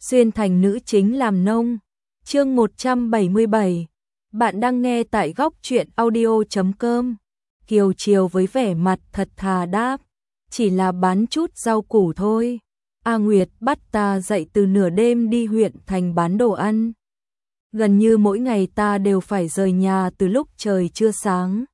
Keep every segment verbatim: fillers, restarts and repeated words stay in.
xuyên thành nữ chính làm nông. Chương một trăm bảy mươi bảy. Bạn đang nghe tại góc truyện audio chấm com. Kiều Chiều với vẻ mặt thật thà đáp, chỉ là bán chút rau củ thôi. A Nguyệt bắt ta dậy từ nửa đêm đi huyện thành bán đồ ăn. Gần như mỗi ngày ta đều phải rời nhà từ lúc trời chưa sáng.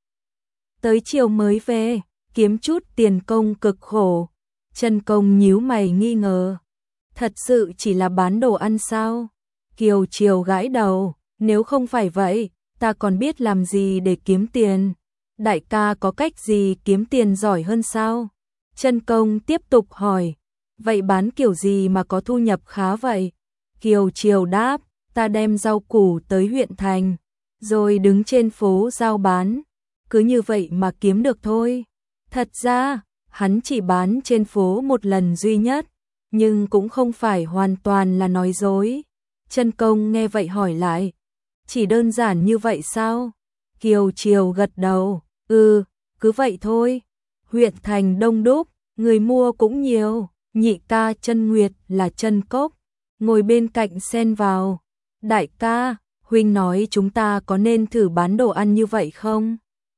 Tới chiều mới về, kiếm chút tiền công cực khổ. Trân Công nhíu mày nghi ngờ. Thật sự chỉ là bán đồ ăn sao? Kiều Chiều gãi đầu, nếu không phải vậy, ta còn biết làm gì để kiếm tiền. Đại ca có cách gì kiếm tiền giỏi hơn sao? Trân Công tiếp tục hỏi, vậy bán kiểu gì mà có thu nhập khá vậy? Kiều Chiều đáp, ta đem rau củ tới huyện thành, rồi đứng trên phố giao bán. Cứ như vậy mà kiếm được thôi. Thật ra, hắn chỉ bán trên phố một lần duy nhất, nhưng cũng không phải hoàn toàn là nói dối. Trân Công nghe vậy hỏi lại, chỉ đơn giản như vậy sao? Kiều Chiều gật đầu, ừ, cứ vậy thôi. Huyện thành đông đúc, người mua cũng nhiều. Nhị ca Trân Nguyệt là Trân Cốc, ngồi bên cạnh xen vào. Đại ca, huynh nói chúng ta có nên thử bán đồ ăn như vậy không?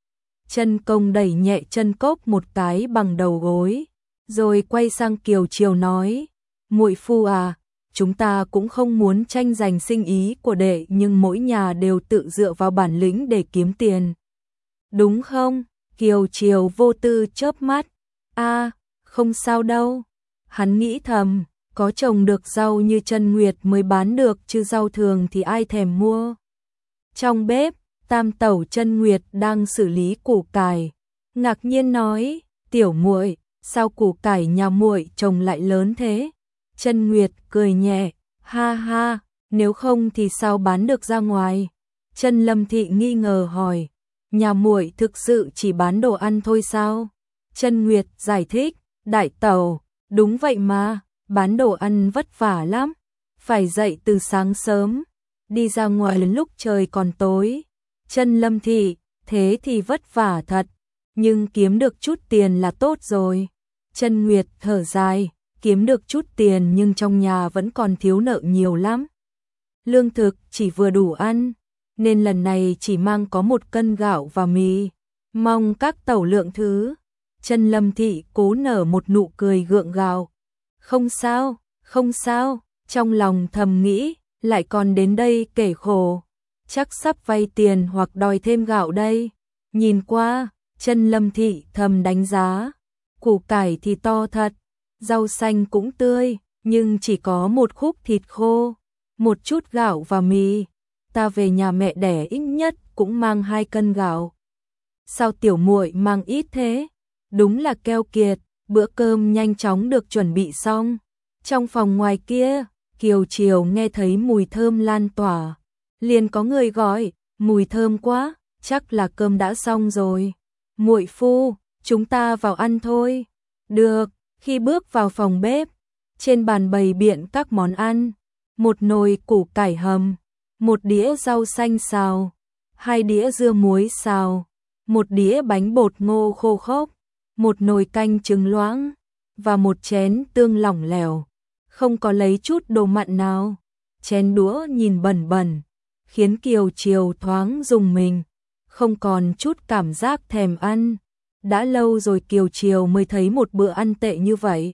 Trân Công đẩy nhẹ Trân Cốc một cái bằng đầu gối, rồi quay sang Kiều Chiều nói, muội phu à, chúng ta cũng không muốn tranh giành sinh ý của đệ, nhưng mỗi nhà đều tự dựa vào bản lĩnh để kiếm tiền. Đúng không? Kiều Chiều vô tư chớp mắt. A, không sao đâu. Hắn nghĩ thầm, có trồng được rau như Trân Nguyệt mới bán được, chứ rau thường thì ai thèm mua. Trong bếp, Tam tẩu Trân Nguyệt đang xử lý củ cải, ngạc nhiên nói, tiểu muội, sao củ cải nhà muội trồng lại lớn thế? Trân Nguyệt cười nhẹ, ha ha, nếu không thì sao bán được ra ngoài? Trân Lâm Thị nghi ngờ hỏi, nhà muội thực sự chỉ bán đồ ăn thôi sao? Trân Nguyệt giải thích, đại tẩu, đúng vậy mà, bán đồ ăn vất vả lắm, phải dậy từ sáng sớm, đi ra ngoài đến lúc trời còn tối. Trân Lâm Thị, thế thì vất vả thật, nhưng kiếm được chút tiền là tốt rồi. Trân Nguyệt thở dài, kiếm được chút tiền nhưng trong nhà vẫn còn thiếu nợ nhiều lắm. Lương thực chỉ vừa đủ ăn, nên lần này chỉ mang có một cân gạo và mì, mong các tẩu lượng thứ. Trân Lâm Thị cố nở một nụ cười gượng gạo. Không sao, không sao, trong lòng thầm nghĩ, lại còn đến đây kể khổ. Chắc sắp vay tiền hoặc đòi thêm gạo đây. Nhìn qua, Trân Lâm Thị thầm đánh giá, củ cải thì to thật, rau xanh cũng tươi, nhưng chỉ có một khúc thịt khô, một chút gạo và mì. Ta về nhà mẹ đẻ ít nhất cũng mang hai cân gạo. Sao tiểu muội mang ít thế? Đúng là keo kiệt. Bữa cơm nhanh chóng được chuẩn bị xong. Trong phòng ngoài kia, Kiều Chiều nghe thấy mùi thơm lan tỏa, liền có người gọi, mùi thơm quá, chắc là cơm đã xong rồi. Muội phu, chúng ta vào ăn thôi. Được. Khi bước vào phòng bếp, trên bàn bày biện các món ăn, một nồi củ cải hầm, một đĩa rau xanh xào, hai đĩa dưa muối xào, một đĩa bánh bột ngô khô khốc, một nồi canh trứng loãng và một chén tương lỏng lẻo, không có lấy chút đồ mặn nào. Chén đũa nhìn bẩn bẩn, khiến Kiều Chiều thoáng rùng mình, không còn chút cảm giác thèm ăn. Đã lâu rồi Kiều Chiều mới thấy một bữa ăn tệ như vậy.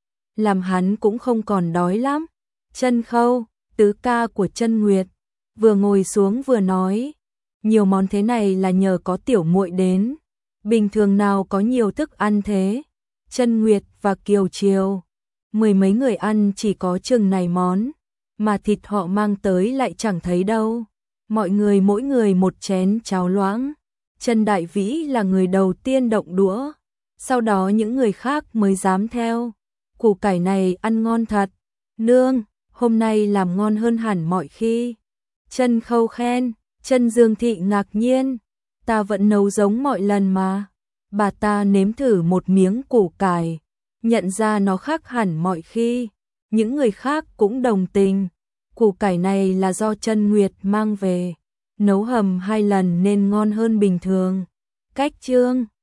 Làm hắn cũng không còn đói lắm. Trân Khâu, tứ ca của Trân Nguyệt, vừa ngồi xuống vừa nói, nhiều món thế này là nhờ có tiểu muội đến. Bình thường nào có nhiều thức ăn thế. Trân Nguyệt và Kiều Chiều, mười mấy người ăn chỉ có chừng này món, mà thịt họ mang tới lại chẳng thấy đâu. Mọi người mỗi người một chén cháo loãng. Trân Đại Vĩ là người đầu tiên động đũa, sau đó những người khác mới dám theo. Củ cải này ăn ngon thật. Nương, hôm nay làm ngon hơn hẳn mọi khi. Trân Khâu khen. Trân Dương Thị ngạc nhiên, ta vẫn nấu giống mọi lần mà. Bà ta nếm thử một miếng củ cải, nhận ra nó khác hẳn mọi khi. Những người khác cũng đồng tình. Củ cải này là do Trân Nguyệt mang về, nấu hầm hai lần nên ngon hơn bình thường. Cách chương